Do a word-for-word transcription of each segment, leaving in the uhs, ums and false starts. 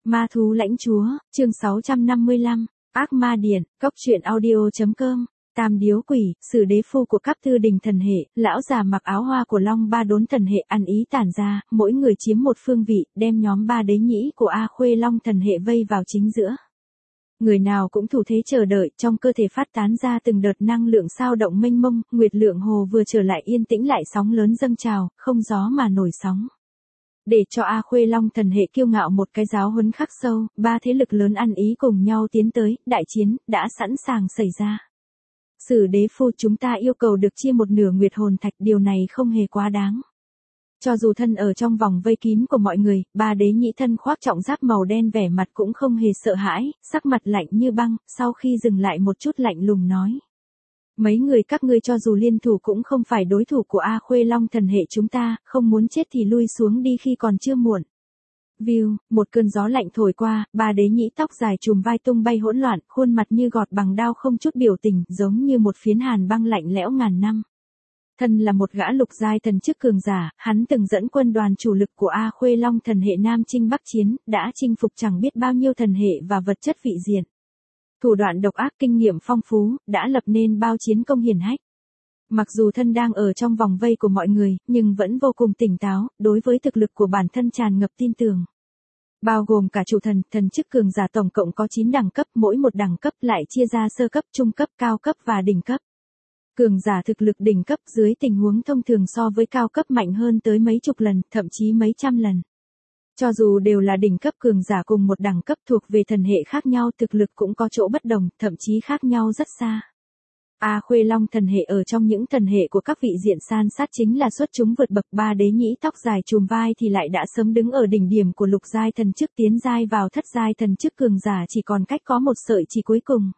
Ma thú lãnh chúa, chương sáu trăm năm mươi lăm, ác ma điện, cốc truyện audio.com, tam điếu quỷ, sử đế phu của các tư đình thần hệ, lão già mặc áo hoa của long ba đốn thần hệ ăn ý tản ra, mỗi người chiếm một phương vị, đem nhóm ba đế nhĩ của A Khuê Long thần hệ vây vào chính giữa. Người nào cũng thủ thế chờ đợi, trong cơ thể phát tán ra từng đợt năng lượng sao động mênh mông, nguyệt lượng hồ vừa trở lại yên tĩnh lại sóng lớn dâng trào, không gió mà nổi sóng. Để cho A Khuê Long thần hệ kiêu ngạo một cái giáo huấn khắc sâu, ba thế lực lớn ăn ý cùng nhau tiến tới, đại chiến, đã sẵn sàng xảy ra. Sử đế phu chúng ta yêu cầu được chia một nửa nguyệt hồn thạch, điều này không hề quá đáng. Cho dù thân ở trong vòng vây kín của mọi người, ba đế nhĩ thân khoác trọng giáp màu đen vẻ mặt cũng không hề sợ hãi, sắc mặt lạnh như băng, sau khi dừng lại một chút lạnh lùng nói. Mấy người các ngươi cho dù liên thủ cũng không phải đối thủ của A Khuê Long thần hệ chúng ta, không muốn chết thì lui xuống đi khi còn chưa muộn. View, một cơn gió lạnh thổi qua, ba đế nhĩ tóc dài trùm vai tung bay hỗn loạn, khuôn mặt như gọt bằng đao không chút biểu tình, giống như một phiến hàn băng lạnh lẽo ngàn năm. Thân là một gã lục giai thần chức cường giả, hắn từng dẫn quân đoàn chủ lực của A Khuê Long thần hệ Nam Chinh Bắc Chiến, đã chinh phục chẳng biết bao nhiêu thần hệ và vật chất vị diện. Thủ đoạn độc ác kinh nghiệm phong phú, đã lập nên bao chiến công hiển hách. Mặc dù thân đang ở trong vòng vây của mọi người, nhưng vẫn vô cùng tỉnh táo, đối với thực lực của bản thân tràn ngập tin tưởng. Bao gồm cả chủ thần, thần chức cường giả tổng cộng có chín đẳng cấp, mỗi một đẳng cấp lại chia ra sơ cấp, trung cấp, cao cấp và đỉnh cấp. Cường giả thực lực đỉnh cấp dưới tình huống thông thường so với cao cấp mạnh hơn tới mấy chục lần, thậm chí mấy trăm lần. Cho dù đều là đỉnh cấp cường giả cùng một đẳng cấp thuộc về thần hệ khác nhau, thực lực cũng có chỗ bất đồng, thậm chí khác nhau rất xa. A Khuê Long thần hệ ở trong những thần hệ của các vị diện san sát chính là xuất chúng vượt bậc, ba đế nhĩ tóc dài trùm vai thì lại đã sớm đứng ở đỉnh điểm của lục giai thần chức, tiến giai vào thất giai thần chức cường giả chỉ còn cách có một sợi chỉ cuối cùng.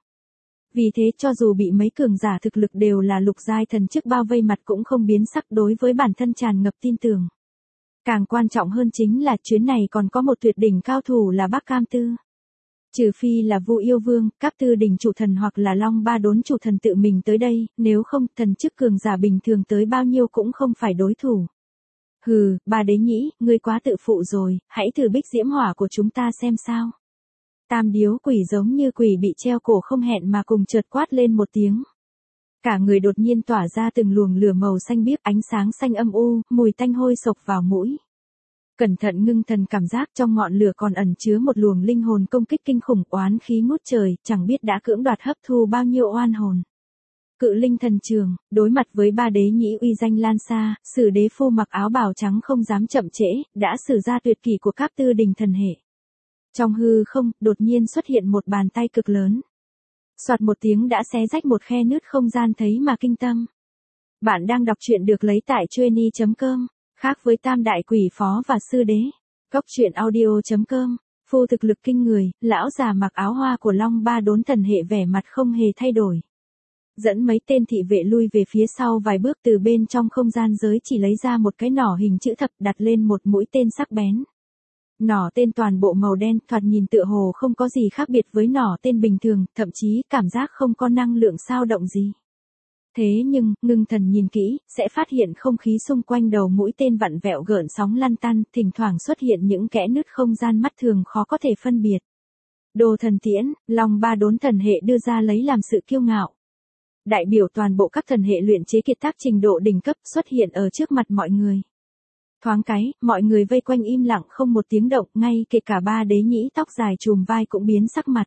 Vì thế cho dù bị mấy cường giả thực lực đều là lục giai thần chức bao vây mặt cũng không biến sắc, đối với bản thân tràn ngập tin tưởng. Càng quan trọng hơn chính là chuyến này còn có một tuyệt đỉnh cao thủ là Bắc Cam Tư. Trừ phi là Vu Yêu Vương, Cáp Tư đỉnh chủ thần hoặc là Long Ba đốn chủ thần tự mình tới đây, nếu không thần chức cường giả bình thường tới bao nhiêu cũng không phải đối thủ. Hừ, ba đế nhĩ, ngươi quá tự phụ rồi, hãy thử bích diễm hỏa của chúng ta xem sao. Tam điếu quỷ giống như quỷ bị treo cổ không hẹn mà cùng chợt quát lên một tiếng. Cả người đột nhiên tỏa ra từng luồng lửa màu xanh biếc, ánh sáng xanh âm u, mùi tanh hôi sộc vào mũi. Cẩn thận ngưng thần cảm giác trong ngọn lửa còn ẩn chứa một luồng linh hồn công kích kinh khủng, oán khí ngút trời, chẳng biết đã cưỡng đoạt hấp thu bao nhiêu oan hồn. Cự linh thần trường, đối mặt với ba đế nhĩ uy danh lan xa, sử đế phu mặc áo bào trắng không dám chậm trễ, đã sử ra tuyệt kỹ của các tư đình thần hệ. Trong hư không, đột nhiên xuất hiện một bàn tay cực lớn. Soạt một tiếng đã xé rách một khe nứt không gian thấy mà kinh tâm. Bạn đang đọc truyện được lấy tại chueny chấm com, khác với tam đại quỷ phó và sư đế. Cốc truyện audio.com, phu thực lực kinh người, lão già mặc áo hoa của Long Ba đốn thần hệ vẻ mặt không hề thay đổi. Dẫn mấy tên thị vệ lui về phía sau vài bước, từ bên trong không gian giới chỉ lấy ra một cái nỏ hình chữ thập đặt lên một mũi tên sắc bén. Nỏ tên toàn bộ màu đen, thoạt nhìn tựa hồ không có gì khác biệt với nỏ tên bình thường, thậm chí cảm giác không có năng lượng sao động gì. Thế nhưng, ngưng thần nhìn kỹ, sẽ phát hiện không khí xung quanh đầu mũi tên vặn vẹo gợn sóng lăn tăn, thỉnh thoảng xuất hiện những kẽ nứt không gian mắt thường khó có thể phân biệt. Đồ thần tiễn, Long Ba đốn thần hệ đưa ra lấy làm sự kiêu ngạo. Đại biểu toàn bộ các thần hệ luyện chế kiệt tác trình độ đỉnh cấp xuất hiện ở trước mặt mọi người. Thoáng cái, mọi người vây quanh im lặng không một tiếng động, ngay kể cả ba đế nhĩ tóc dài trùm vai cũng biến sắc mặt.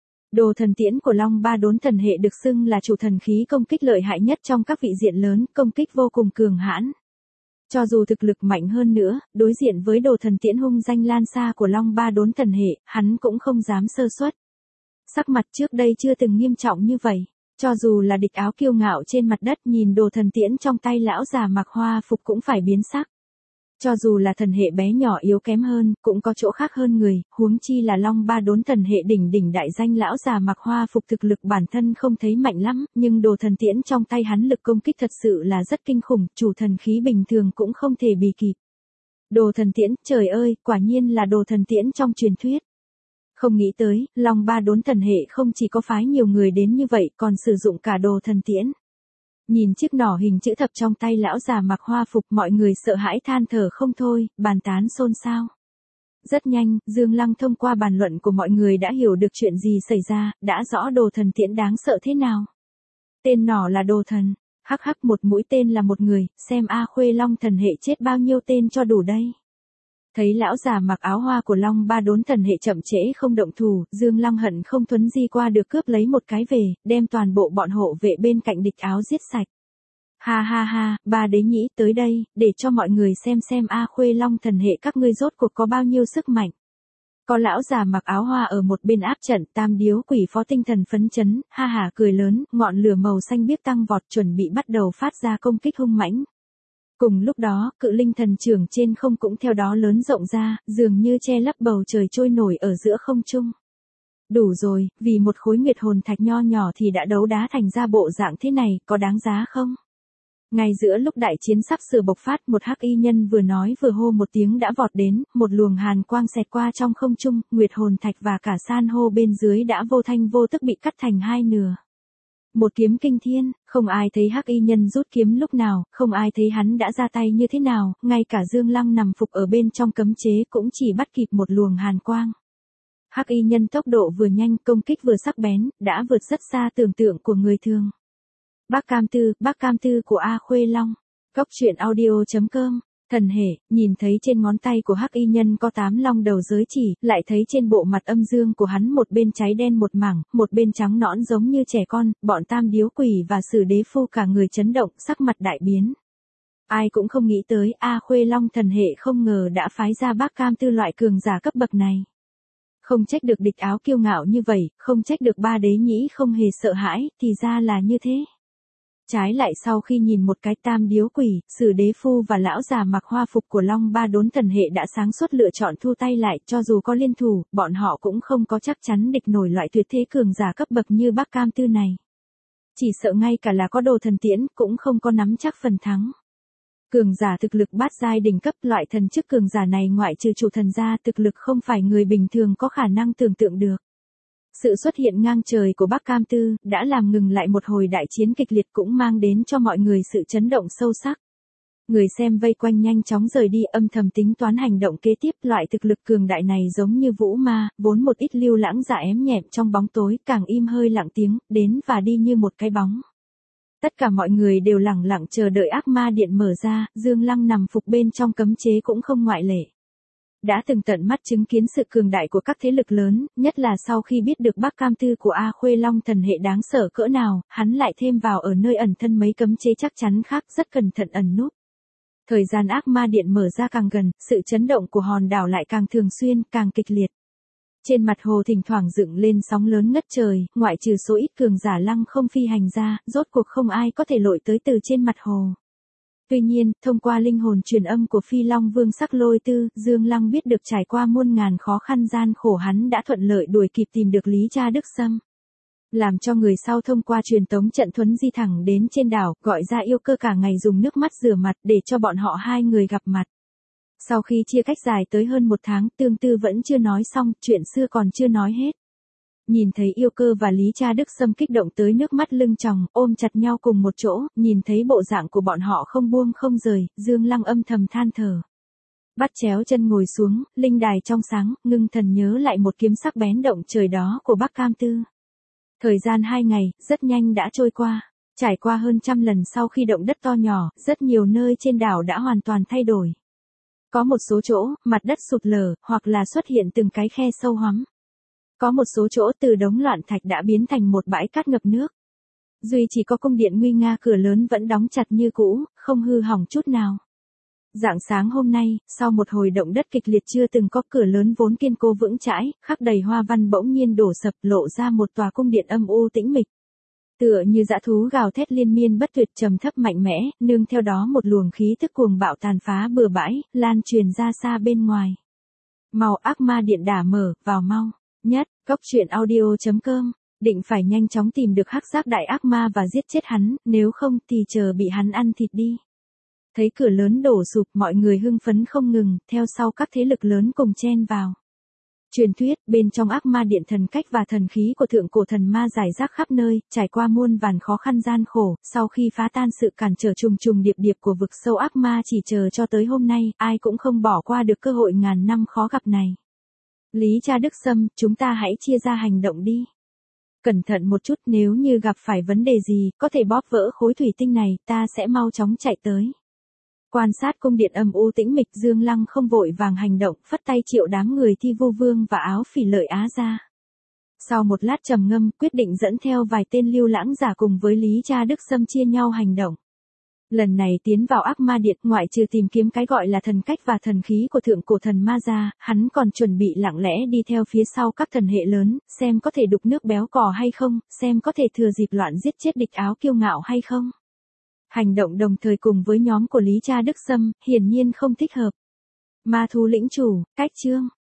Đồ thần tiễn của Long Ba đốn thần hệ được xưng là chủ thần khí công kích lợi hại nhất trong các vị diện lớn, công kích vô cùng cường hãn. Cho dù thực lực mạnh hơn nữa, đối diện với đồ thần tiễn hung danh lan xa của Long Ba đốn thần hệ, hắn cũng không dám sơ suất. Sắc mặt trước đây chưa từng nghiêm trọng như vậy. Cho dù là địch áo kiêu ngạo trên mặt đất nhìn đồ thần tiễn trong tay lão già mặc hoa phục cũng phải biến sắc. Cho dù là thần hệ bé nhỏ yếu kém hơn, cũng có chỗ khác hơn người, huống chi là Long Ba đốn thần hệ đỉnh đỉnh đại danh lão già mặc hoa phục thực lực bản thân không thấy mạnh lắm, nhưng đồ thần tiễn trong tay hắn lực công kích thật sự là rất kinh khủng, chủ thần khí bình thường cũng không thể bì kịp. Đồ thần tiễn, trời ơi, quả nhiên là đồ thần tiễn trong truyền thuyết. Không nghĩ tới, Long Ba đốn thần hệ không chỉ có phái nhiều người đến như vậy, còn sử dụng cả đồ thần tiễn. Nhìn chiếc nỏ hình chữ thập trong tay lão già mặc hoa phục, mọi người sợ hãi than thở không thôi, bàn tán xôn xao. Rất nhanh, Dương Lăng thông qua bàn luận của mọi người đã hiểu được chuyện gì xảy ra, đã rõ đồ thần tiễn đáng sợ thế nào. Tên nỏ là đồ thần, hắc hắc một mũi tên là một người, xem A Khuê Long thần hệ chết bao nhiêu tên cho đủ đây. Thấy lão già mặc áo hoa của Long Ba đốn thần hệ chậm trễ không động thủ, Dương Lăng hận không thuấn di qua được cướp lấy một cái về, đem toàn bộ bọn hộ vệ bên cạnh địch áo giết sạch. Ha ha ha, ba đế nhĩ tới đây, để cho mọi người xem xem A Khuê Long thần hệ các ngươi rốt cuộc có bao nhiêu sức mạnh. Có lão già mặc áo hoa ở một bên áp trận, tam điếu quỷ phó tinh thần phấn chấn, ha ha cười lớn, ngọn lửa màu xanh biếc tăng vọt chuẩn bị bắt đầu phát ra công kích hung mãnh. Cùng lúc đó, cự linh thần trưởng trên không cũng theo đó lớn rộng ra, dường như che lấp bầu trời trôi nổi ở giữa không trung. Đủ rồi, vì một khối nguyệt hồn thạch nho nhỏ thì đã đấu đá thành ra bộ dạng thế này, có đáng giá không? Ngay giữa lúc đại chiến sắp sửa bộc phát, một hắc y nhân vừa nói vừa hô một tiếng đã vọt đến, một luồng hàn quang xẹt qua trong không trung, nguyệt hồn thạch và cả san hô bên dưới đã vô thanh vô tức bị cắt thành hai nửa. Một kiếm kinh thiên, không ai thấy hắc y nhân rút kiếm lúc nào, không ai thấy hắn đã ra tay như thế nào, ngay cả Dương Lăng nằm phục ở bên trong cấm chế cũng chỉ bắt kịp một luồng hàn quang. Hắc y nhân tốc độ vừa nhanh, công kích vừa sắc bén, đã vượt rất xa tưởng tượng của người thường. Bác Cam Tư, Bác Cam Tư của A Khuê Long. Cốc truyện audio chấm com. Thần hệ, nhìn thấy trên ngón tay của hắc y nhân có tám long đầu giới chỉ, lại thấy trên bộ mặt âm dương của hắn một bên cháy đen một mảng, một bên trắng nõn giống như trẻ con, bọn tam điếu quỷ và sử đế phu cả người chấn động, sắc mặt đại biến. Ai cũng không nghĩ tới A Khuê Long thần hệ không ngờ đã phái ra Bác Cam Tư loại cường giả cấp bậc này. Không trách được địch áo kiêu ngạo như vậy, không trách được ba đế nhĩ không hề sợ hãi, thì ra là như thế. Trái lại sau khi nhìn một cái tam điếu quỷ, sử đế phu và lão già mặc hoa phục của Long Ba đốn thần hệ đã sáng suốt lựa chọn thu tay lại, cho dù có liên thủ, bọn họ cũng không có chắc chắn địch nổi loại tuyệt thế cường giả cấp bậc như Bác Cam Tư này. Chỉ sợ ngay cả là có đồ thần tiễn, cũng không có nắm chắc phần thắng. Cường giả thực lực bát giai đỉnh cấp, loại thần chức cường giả này ngoại trừ chủ thần ra, thực lực không phải người bình thường có khả năng tưởng tượng được. Sự xuất hiện ngang trời của Bác Cam Tư đã làm ngừng lại một hồi đại chiến kịch liệt, cũng mang đến cho mọi người sự chấn động sâu sắc. Người xem vây quanh nhanh chóng rời đi, âm thầm tính toán hành động kế tiếp. Loại thực lực cường đại này giống như vũ ma, vốn một ít lưu lãng giả ém nhẹm trong bóng tối, càng im hơi lặng tiếng, đến và đi như một cái bóng. Tất cả mọi người đều lẳng lặng chờ đợi ác ma điện mở ra, Dương Lăng nằm phục bên trong cấm chế cũng không ngoại lệ. Đã từng tận mắt chứng kiến sự cường đại của các thế lực lớn, nhất là sau khi biết được Bác Cam Tư của A Khuê Long thần hệ đáng sợ cỡ nào, hắn lại thêm vào ở nơi ẩn thân mấy cấm chế chắc chắn khác, rất cẩn thận ẩn núp. Thời gian ác ma điện mở ra càng gần, sự chấn động của hòn đảo lại càng thường xuyên, càng kịch liệt. Trên mặt hồ thỉnh thoảng dựng lên sóng lớn ngất trời, ngoại trừ số ít cường giả lăng không phi hành ra, rốt cuộc không ai có thể lội tới từ trên mặt hồ. Tuy nhiên, thông qua linh hồn truyền âm của Phi Long Vương Sắc Lôi Tư, Dương Lăng biết được trải qua muôn ngàn khó khăn gian khổ hắn đã thuận lợi đuổi kịp tìm được Lý Cha Đức Sâm. Làm cho người sau thông qua truyền tống trận thuấn di thẳng đến trên đảo, gọi ra yêu cơ cả ngày dùng nước mắt rửa mặt để cho bọn họ hai người gặp mặt. Sau khi chia cách dài tới hơn một tháng, Tương Tư vẫn chưa nói xong, chuyện xưa còn chưa nói hết. Nhìn thấy yêu cơ và Lý Cha Đức Sâm kích động tới nước mắt lưng tròng, ôm chặt nhau cùng một chỗ, nhìn thấy bộ dạng của bọn họ không buông không rời, Dương Lăng âm thầm than thở. Bắt chéo chân ngồi xuống, linh đài trong sáng, ngưng thần nhớ lại một kiếm sắc bén động trời đó của Bác Cam Tư. Thời gian hai ngày, rất nhanh đã trôi qua. Trải qua hơn trăm lần sau khi động đất to nhỏ, rất nhiều nơi trên đảo đã hoàn toàn thay đổi. Có một số chỗ, mặt đất sụt lở, hoặc là xuất hiện từng cái khe sâu hoắm. Có một số chỗ từ đống loạn thạch đã biến thành một bãi cát ngập nước. Duy chỉ có cung điện nguy nga cửa lớn vẫn đóng chặt như cũ, không hư hỏng chút nào. Rạng sáng hôm nay, sau một hồi động đất kịch liệt chưa từng có, cửa lớn vốn kiên cố vững chãi, khắc đầy hoa văn bỗng nhiên đổ sập, lộ ra một tòa cung điện âm u tĩnh mịch. Tựa như dã thú gào thét liên miên bất tuyệt, trầm thấp mạnh mẽ, nương theo đó một luồng khí tức cuồng bạo tàn phá bừa bãi, lan truyền ra xa bên ngoài. Mau, ác ma điện đã mở, vào mau. Nhất, cốc truyện audio chấm com. Định phải nhanh chóng tìm được hắc giác đại ác ma và giết chết hắn, nếu không thì chờ bị hắn ăn thịt đi. Thấy cửa lớn đổ sụp, mọi người hưng phấn không ngừng, theo sau các thế lực lớn cùng chen vào. Truyền thuyết, bên trong ác ma điện thần cách và thần khí của thượng cổ thần ma rải rác khắp nơi, trải qua muôn vàn khó khăn gian khổ, sau khi phá tan sự cản trở trùng trùng điệp điệp của vực sâu ác ma chỉ chờ cho tới hôm nay, ai cũng không bỏ qua được cơ hội ngàn năm khó gặp này. Lý Cha Đức Sâm, chúng ta hãy chia ra hành động đi. Cẩn thận một chút, nếu như gặp phải vấn đề gì, có thể bóp vỡ khối thủy tinh này, ta sẽ mau chóng chạy tới. Quan sát cung điện âm u tĩnh mịch, Dương Lăng không vội vàng hành động, phất tay triệu đám người Thi Vu Vương và Áo Phỉ Lợi Á ra. Sau một lát trầm ngâm, quyết định dẫn theo vài tên lưu lãng giả cùng với Lý Cha Đức Sâm chia nhau hành động. Lần này tiến vào Ác Ma Điện, ngoại trừ tìm kiếm cái gọi là thần cách và thần khí của thượng cổ thần ma ra, hắn còn chuẩn bị lặng lẽ đi theo phía sau các thần hệ lớn, xem có thể đục nước béo cò hay không, xem có thể thừa dịp loạn giết chết địch áo kiêu ngạo hay không. Hành động đồng thời cùng với nhóm của Lý Cha Đức Sâm, hiển nhiên không thích hợp. Ma thú lĩnh chủ, cách chương.